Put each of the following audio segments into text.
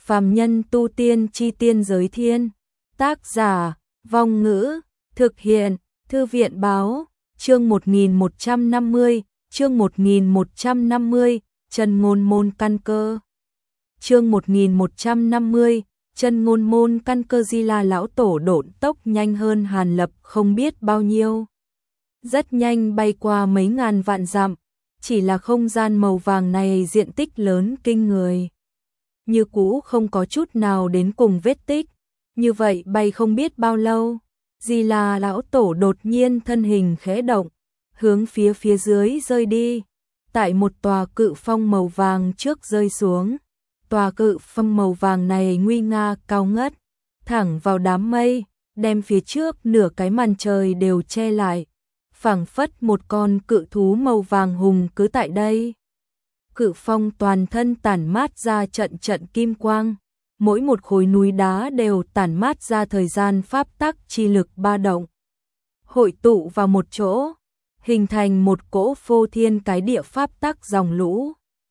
Phàm nhân tu tiên chi tiên giới thiên. Tác giả, Vong Ngữ, thực hiện, Thư viện Báo, chương 1150, chương 1150, Chân Ngôn Môn Căn Cơ. Chương 1150, Chân Ngôn Môn Căn Cơ. Di La lão tổ độn tốc nhanh hơn Hàn Lập không biết bao nhiêu. Rất nhanh bay qua mấy ngàn vạn dặm, chỉ là không gian màu vàng này diện tích lớn kinh người. Như cũ không có chút nào đến cùng vết tích, như vậy bay không biết bao lâu. Di La lão tổ đột nhiên thân hình khẽ động, hướng phía dưới rơi đi. Tại một tòa cự phong màu vàng trước rơi xuống. Tòa cự phong màu vàng này nguy nga cao ngất, thẳng vào đám mây, đem phía trước nửa cái màn trời đều che lại. Phảng phất một con cự thú màu vàng hùng cứ tại đây. Cự phong toàn thân tản mát ra trận trận kim quang, mỗi một khối núi đá đều tản mát ra thời gian pháp tắc chi lực ba động, hội tụ vào một chỗ, hình thành một cỗ phô thiên cái địa pháp tắc dòng lũ,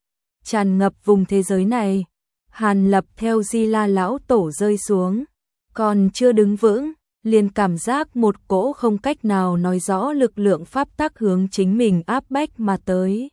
tràn ngập vùng thế giới này. Hàn Lập theo Di La lão tổ rơi xuống, còn chưa đứng vững, liền cảm giác một cỗ không cách nào nói rõ lực lượng pháp tắc hướng chính mình áp bách mà tới.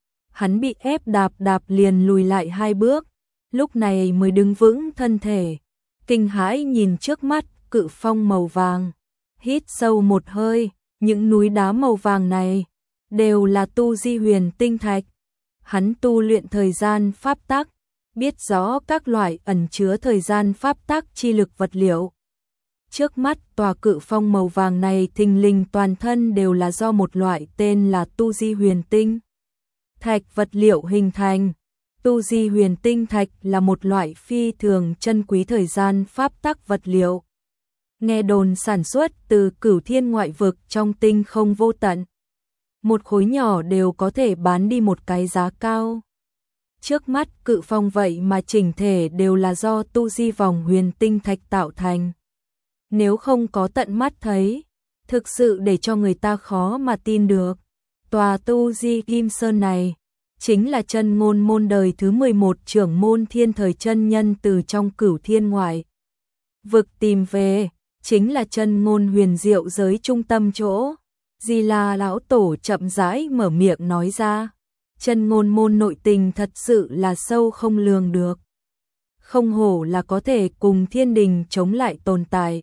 Hắn bị ép đạp liền lùi lại 2 bước, lúc này mới đứng vững thân thể, kinh hãi nhìn trước mắt cự phong màu vàng, hít sâu một hơi, những núi đá màu vàng này đều là tu di huyền tinh thạch. Hắn tu luyện thời gian pháp tắc, biết rõ các loại ẩn chứa thời gian pháp tắc chi lực vật liệu. Trước mắt tòa cự phong màu vàng này thình lình toàn thân đều là do một loại tên là tu di huyền tinh thạch vật liệu hình thành. Tu di huyền tinh thạch là một loại phi thường chân quý thời gian pháp tắc vật liệu. Nghe đồn sản xuất từ cửu thiên ngoại vực trong tinh không vô tận. Một khối nhỏ đều có thể bán đi một cái giá cao. Trước mắt cự phong vậy mà chỉnh thể đều là do tu di vòng huyền tinh thạch tạo thành. Nếu không có tận mắt thấy, thực sự để cho người ta khó mà tin được. Tòa tu di kim sơn này chính là Chân Ngôn Môn đời thứ 11 trưởng môn Thiên Thời chân nhân từ trong cửu thiên ngoại vực tìm về, chính là chân ngôn huyền diệu giới trung tâm chỗ. Di La lão tổ chậm rãi mở miệng nói ra, Chân Ngôn Môn nội tình thật sự là sâu không lường được. Không hổ là có thể cùng thiên đình chống lại tồn tại.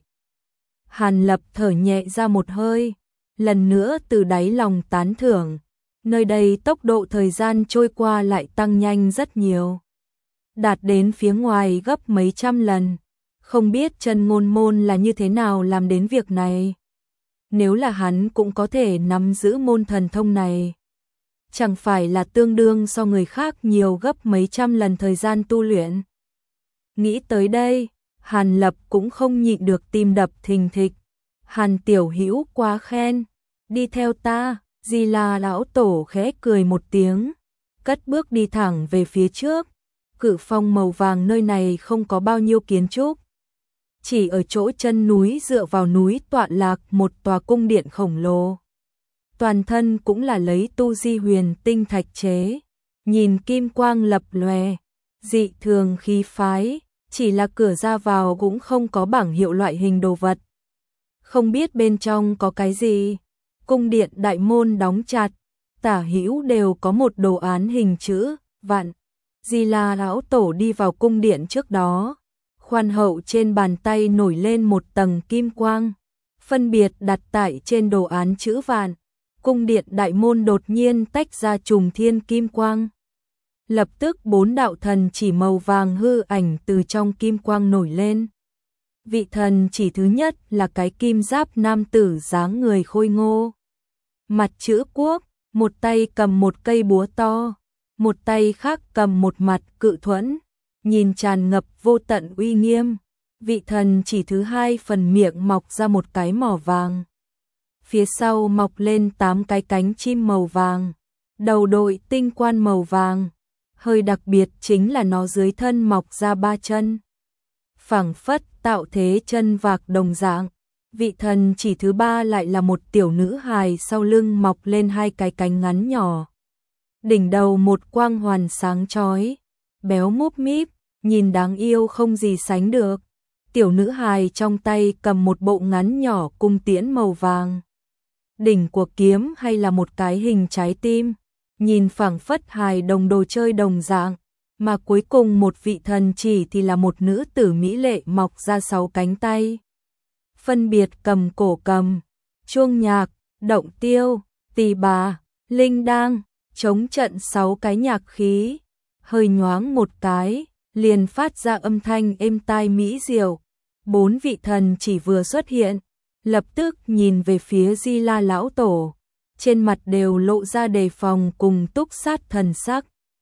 Hàn Lập thở nhẹ ra một hơi, lần nữa từ đáy lòng tán thưởng. Nơi đây tốc độ thời gian trôi qua lại tăng nhanh rất nhiều, đạt đến phía ngoài gấp mấy trăm lần. Không biết Chân Ngôn Môn là như thế nào làm đến việc này. Nếu là hắn cũng có thể nắm giữ môn thần thông này, chẳng phải là tương đương so người khác nhiều gấp mấy trăm lần thời gian tu luyện. Nghĩ tới đây, Hàn Lập cũng không nhịn được tim đập thình thịch. Hàn tiểu hữu quá khen, đi theo ta. Di La lão tổ khẽ cười một tiếng, cất bước đi thẳng về phía trước. Cự phong màu vàng nơi này không có bao nhiêu kiến trúc, chỉ ở chỗ chân núi dựa vào núi tọa lạc một tòa cung điện khổng lồ. Toàn thân cũng là lấy tu di huyền tinh thạch chế, nhìn kim quang lập lòe, dị thường khí phái, chỉ là cửa ra vào cũng không có bảng hiệu loại hình đồ vật. Không biết bên trong có cái gì. Cung điện đại môn đóng chặt, tả hữu đều có một đồ án hình chữ vạn. Di La lão tổ đi vào cung điện trước đó, khoan hậu trên bàn tay nổi lên một tầng kim quang, phân biệt đặt tại trên đồ án chữ vạn. Cung điện đại môn đột nhiên tách ra trùng thiên kim quang. Lập tức 4 đạo thần chỉ màu vàng hư ảnh từ trong kim quang nổi lên. Vị thần chỉ thứ nhất là cái kim giáp nam tử dáng người khôi ngô, mặt chữ quốc, một tay cầm một cây búa to, một tay khác cầm một mặt cự thuẫn, nhìn tràn ngập vô tận uy nghiêm. Vị thần chỉ thứ hai phần miệng mọc ra một cái mỏ vàng, phía sau mọc lên 8 cái cánh chim màu vàng, đầu đội tinh quan màu vàng. Hơi đặc biệt chính là nó dưới thân mọc ra 3 chân, phảng phất tạo thế chân vạc đồng dạng. Vị thần chỉ thứ ba lại là một tiểu nữ hài, sau lưng mọc lên 2 cái cánh ngắn nhỏ, đỉnh đầu một quang hoàn sáng chói, béo múp míp, nhìn đáng yêu không gì sánh được. Tiểu nữ hài trong tay cầm một bộ ngắn nhỏ cung tiễn màu vàng. Đỉnh của kiếm hay là một cái hình trái tim, nhìn phảng phất hài đồng đồ chơi đồng dạng, mà cuối cùng một vị thần chỉ thì là một nữ tử mỹ lệ mọc ra 6 cánh tay. Phân biệt cầm cổ cầm, chuông nhạc, động tiêu, tỳ bà, linh đang, chống trận 6 cái nhạc khí, hơi nhoáng một cái, liền phát ra âm thanh êm tai mỹ diệu. 4 vị thần chỉ vừa xuất hiện, lập tức nhìn về phía Di La lão tổ, trên mặt đều lộ ra đề phòng cùng túc sát thần sắc.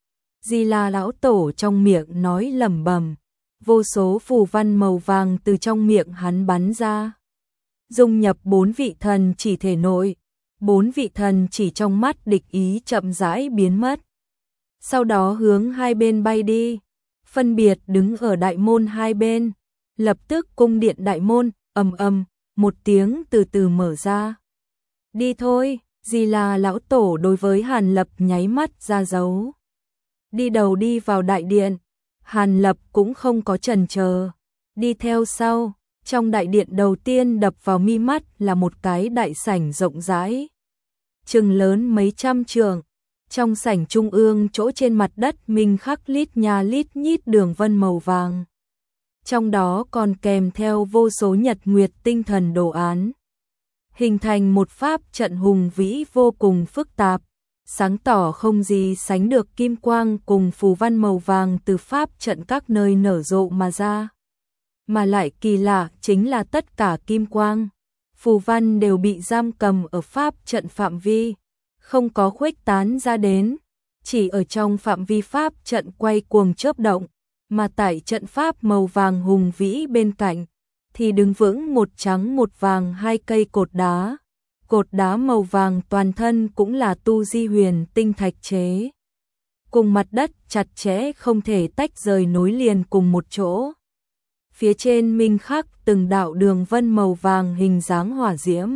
Di La lão tổ trong miệng nói lẩm bẩm, vô số phù văn màu vàng từ trong miệng hắn bắn ra, dung nhập 4 vị thần chỉ thể nội. 4 vị thần chỉ trong mắt địch ý chậm rãi biến mất. Sau đó hướng hai bên bay đi, phân biệt đứng ở đại môn hai bên. Lập tức cung điện đại môn, ầm ầm, một tiếng từ từ mở ra. Đi thôi, Di La lão tổ đối với Hàn Lập nháy mắt ra dấu. Đi đầu đi vào đại điện, Hàn Lập cũng không có chần chờ, đi theo sau. Trong đại điện đầu tiên đập vào mi mắt là một cái đại sảnh rộng rãi, chừng lớn mấy trăm trượng. Trong sảnh trung ương chỗ trên mặt đất minh khắc lít nha lít nhít đường vân màu vàng. Trong đó còn kèm theo vô số nhật nguyệt tinh thần đồ án, hình thành một pháp trận hùng vĩ vô cùng phức tạp, sáng tỏ không gì sánh được kim quang cùng phù văn màu vàng từ pháp trận các nơi nở rộ mà ra. Mà lại kỳ lạ chính là tất cả kim quang, phù văn đều bị giam cầm ở pháp trận phạm vi, không có khuếch tán ra đến, chỉ ở trong phạm vi pháp trận quay cuồng chớp động. Mà tại trận pháp màu vàng hùng vĩ bên cạnh thì đứng vững một trắng một vàng hai cây cột đá màu vàng toàn thân cũng là tu di huyền tinh thạch chế, cùng mặt đất chặt chẽ không thể tách rời nối liền cùng một chỗ. Phía trên minh khắc từng đạo đường vân màu vàng hình dáng hỏa diễm,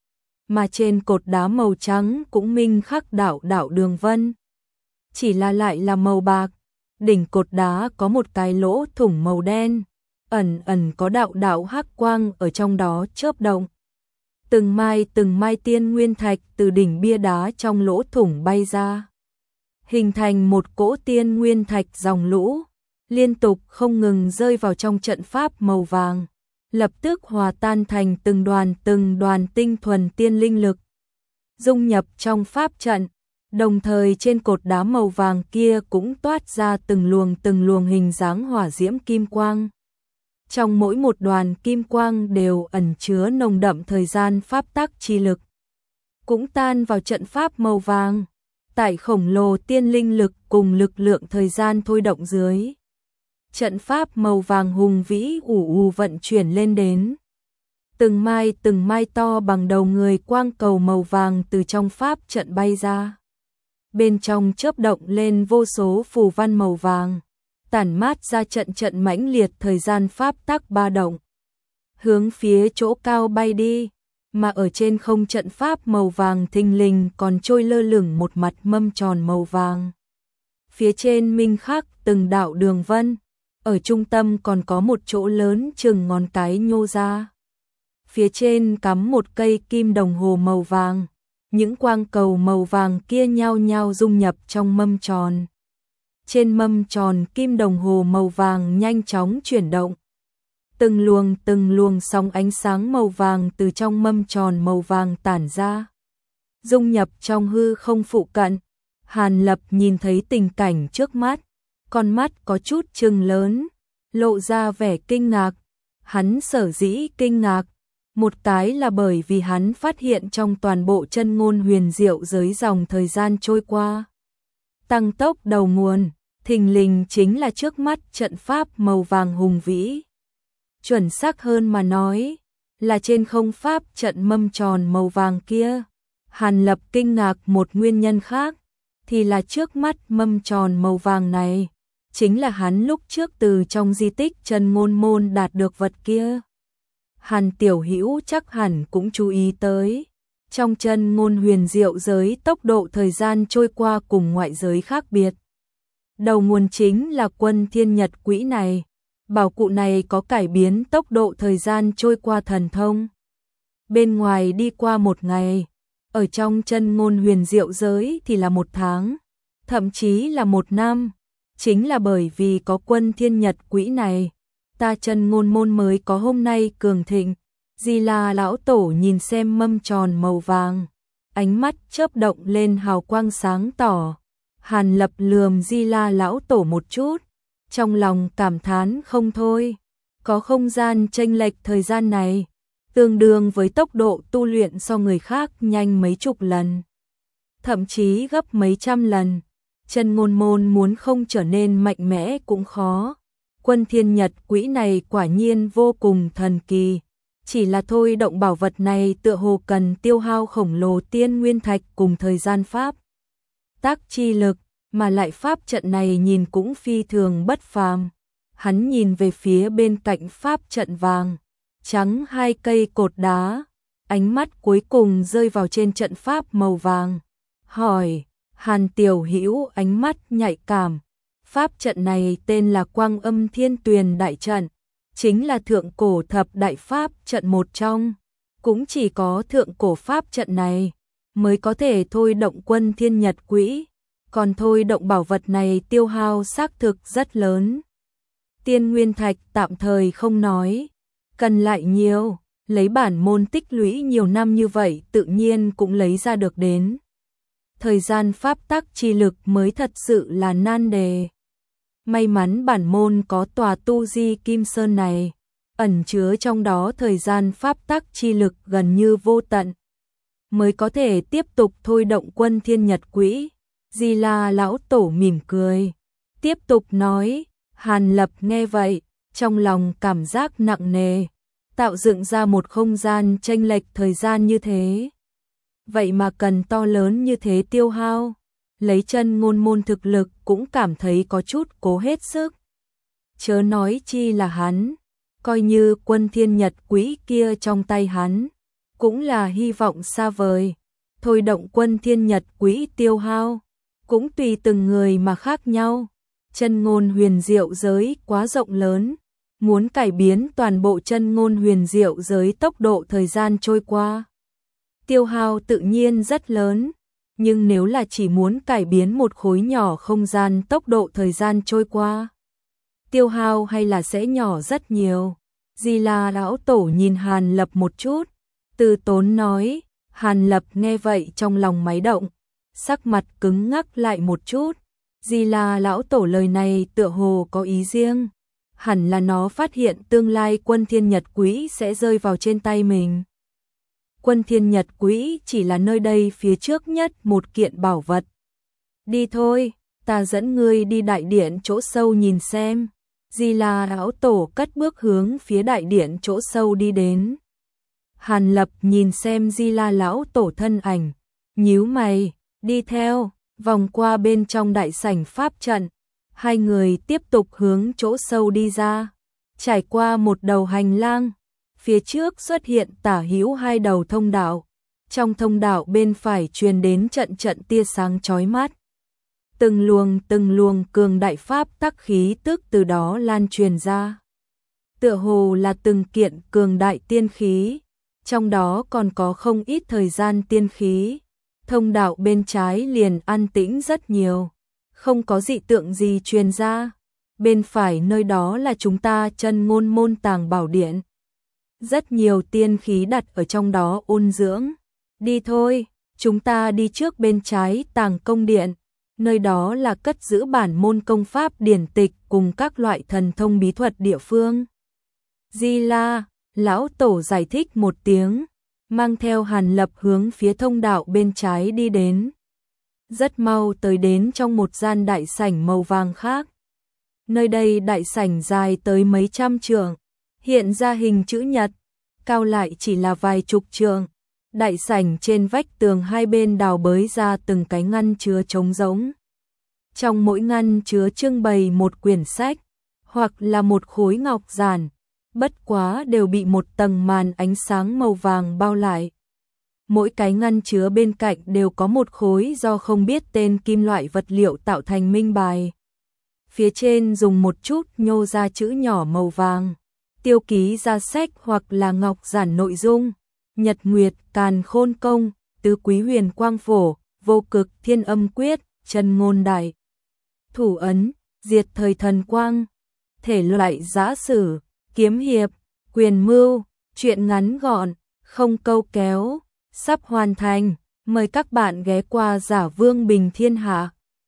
mà trên cột đá màu trắng cũng minh khắc đạo đường vân, chỉ là lại là màu bạc. Đỉnh cột đá có một cái lỗ thủng màu đen, ẩn ẩn có đạo hắc quang ở trong đó chớp động. Từng mai tiên nguyên thạch từ đỉnh bia đá trong lỗ thủng bay ra, hình thành một cỗ tiên nguyên thạch dòng lũ, liên tục không ngừng rơi vào trong trận pháp màu vàng, lập tức hòa tan thành từng đoàn tinh thuần tiên linh lực, dung nhập trong pháp trận. Đồng thời trên cột đá màu vàng kia cũng toát ra từng luồng hình dáng hỏa diễm kim quang. Trong mỗi một đoàn kim quang đều ẩn chứa nồng đậm thời gian pháp tắc chi lực, cũng tan vào trận pháp màu vàng. Tại khổng lồ tiên linh lực cùng lực lượng thời gian thôi động dưới, trận pháp màu vàng hùng vĩ ù vận chuyển lên đến. Từng mai to bằng đầu người quang cầu màu vàng từ trong pháp trận bay ra. Bên trong chớp động lên vô số phù văn màu vàng, tản mát ra trận mãnh liệt thời gian pháp tắc ba động, hướng phía chỗ cao bay đi. Mà ở trên không trận pháp màu vàng thình lình còn trôi lơ lửng một mặt mâm tròn màu vàng. Phía trên minh khắc từng đạo đường vân, ở trung tâm còn có một chỗ lớn chừng ngón cái nhô ra. Phía trên cắm một cây kim đồng hồ màu vàng. Những quang cầu màu vàng kia nhao nhao dung nhập trong mâm tròn. Trên mâm tròn kim đồng hồ màu vàng nhanh chóng chuyển động. Từng luồng sóng ánh sáng màu vàng từ trong mâm tròn màu vàng tản ra, dung nhập trong hư không phụ cận. Hàn Lập nhìn thấy tình cảnh trước mắt, con mắt có chút trừng lớn, lộ ra vẻ kinh ngạc. Hắn sở dĩ kinh ngạc, một cái là bởi vì hắn phát hiện trong toàn bộ chân ngôn huyền diệu giới dòng thời gian trôi qua, tăng tốc đầu nguồn, thình lình chính là trước mắt trận pháp màu vàng hùng vĩ. Chuẩn xác hơn mà nói, là trên không pháp trận mâm tròn màu vàng kia. Hàn Lập kinh ngạc một nguyên nhân khác, thì là trước mắt mâm tròn màu vàng này, chính là hắn lúc trước từ trong di tích chân ngôn môn đạt được vật kia. Hàn tiểu hữu chắc hẳn cũng chú ý tới, trong chân ngôn huyền diệu giới tốc độ thời gian trôi qua cùng ngoại giới khác biệt. Đầu nguồn chính là Quân Thiên Nhật Quỹ này. Bảo cụ này có cải biến tốc độ thời gian trôi qua thần thông. Bên ngoài đi qua 1 ngày, ở trong chân ngôn huyền diệu giới thì là 1 tháng, thậm chí là 1 năm. Chính là bởi vì có Quân Thiên Nhật Quỹ này, ta chân ngôn môn mới có hôm nay cường thịnh. Di La lão tổ nhìn xem mâm tròn màu vàng, ánh mắt chớp động lên hào quang sáng tỏ. Hàn Lập lườm Di La lão tổ một chút, trong lòng cảm thán không thôi. Có không gian chênh lệch thời gian này, tương đương với tốc độ tu luyện so người khác nhanh mấy chục lần, thậm chí gấp mấy trăm lần. Chân ngôn môn muốn không trở nên mạnh mẽ cũng khó. Quân Thiên Nhật Quỹ này quả nhiên vô cùng thần kỳ. Chỉ là thôi động bảo vật này tựa hồ cần tiêu hao khổng lồ tiên nguyên thạch cùng thời gian pháp tác chi lực, mà lại pháp trận này nhìn cũng phi thường bất phàm. Hắn nhìn về phía bên cạnh pháp trận vàng trắng 2 cây cột đá, ánh mắt cuối cùng rơi vào trên trận pháp màu vàng, hỏi: Hàn tiểu hữu ánh mắt nhạy cảm, pháp trận này tên là Quang Âm Thiên Tuyền đại trận, chính là thượng cổ thập đại pháp trận một trong, cũng chỉ có thượng cổ pháp trận này mới có thể thôi động Quân Thiên Nhật Quỹ, còn thôi động bảo vật này tiêu hao xác thực rất lớn. Tiên nguyên thạch tạm thời không nói, cần lại nhiều, lấy bản môn tích lũy nhiều năm như vậy tự nhiên cũng lấy ra được đến. Thời gian pháp tắc chi lực mới thật sự là nan đề. May mắn bản môn có tòa tu di Kim Sơn này, ẩn chứa trong đó thời gian pháp tắc chi lực gần như vô tận, mới có thể tiếp tục thôi động Quân Thiên Nhật Quỹ. Di La lão tổ mỉm cười, tiếp tục nói. Hàn Lập nghe vậy, trong lòng cảm giác nặng nề, tạo dựng ra một không gian chênh lệch thời gian như thế. Vậy mà cần to lớn như thế tiêu hao, lấy chân ngôn môn thực lực cũng cảm thấy có chút cố hết sức. Chớ nói chi là hắn, coi như Quân Thiên Nhật Quỹ kia trong tay hắn, cũng là hy vọng xa vời. Thôi động Quân Thiên Nhật Quỹ tiêu hao, cũng tùy từng người mà khác nhau. Chân ngôn huyền diệu giới quá rộng lớn, muốn cải biến toàn bộ chân ngôn huyền diệu giới tốc độ thời gian trôi qua, tiêu hao tự nhiên rất lớn, nhưng nếu là chỉ muốn cải biến một khối nhỏ không gian tốc độ thời gian trôi qua, tiêu hao hay là sẽ nhỏ rất nhiều. Di La lão tổ nhìn Hàn Lập một chút, từ tốn nói. Hàn Lập nghe vậy trong lòng máy động, sắc mặt cứng ngắc lại một chút. Di La lão tổ lời này tựa hồ có ý riêng, hẳn là nó phát hiện tương lai Quân Thiên Nhật Quỹ sẽ rơi vào trên tay mình. Quân Thiên Nhật Quỹ chỉ là nơi đây phía trước nhất một kiện bảo vật. Đi thôi, ta dẫn ngươi đi đại điện chỗ sâu nhìn xem. Di La lão tổ cất bước hướng phía đại điện chỗ sâu đi đến. Hàn Lập nhìn xem Di La lão tổ thân ảnh, nhíu mày, đi theo. Vòng qua bên trong đại sảnh pháp trận, hai người tiếp tục hướng chỗ sâu đi ra, trải qua một đầu hành lang, phía trước xuất hiện tả hữu 2 đầu thông đạo, trong thông đạo bên phải truyền đến trận trận tia sáng chói mắt. Từng luồng cường đại pháp tắc khí tức từ đó lan truyền ra, tựa hồ là từng kiện cường đại tiên khí, trong đó còn có không ít thời gian tiên khí. Thông đạo bên trái liền an tĩnh rất nhiều, không có dị tượng gì truyền ra. Bên phải nơi đó là chúng ta chân ngôn môn tàng bảo điện, rất nhiều tiên khí đặt ở trong đó ôn dưỡng. Đi thôi, chúng ta đi trước bên trái tàng công điện, nơi đó là cất giữ bản môn công pháp điển tịch cùng các loại thần thông bí thuật địa phương. Di La lão tổ giải thích một tiếng, mang theo Hàn Lập hướng phía thông đạo bên trái đi đến. Rất mau tới đến trong một gian đại sảnh màu vàng khác. Nơi đây đại sảnh dài tới mấy trăm trượng, hiện ra hình chữ nhật, cao lại chỉ là vài chục trượng. Đại sảnh trên vách tường hai bên đào bới ra từng cái ngăn chứa trống rỗng. Trong mỗi ngăn chứa trưng bày một quyển sách, hoặc là một khối ngọc giản, bất quá đều bị một tầng màn ánh sáng màu vàng bao lại. Mỗi cái ngăn chứa bên cạnh đều có một khối do không biết tên kim loại vật liệu tạo thành minh bài. phía trên dùng một chút nhô ra chữ nhỏ màu vàng, tiêu ký ra sách hoặc là ngọc giản nội dung, nhật nguyệt càn khôn công, tứ quý huyền quang phổ, vô cực thiên âm quyết, chân ngôn đại thủ ấn, diệt thời thần quang, thể loại giã sử, kiếm hiệp, quyền mưu, truyện ngắn gọn, không câu kéo, sắp hoàn thành, mời các bạn ghé qua Giả Vương Bình Thiên Hạ.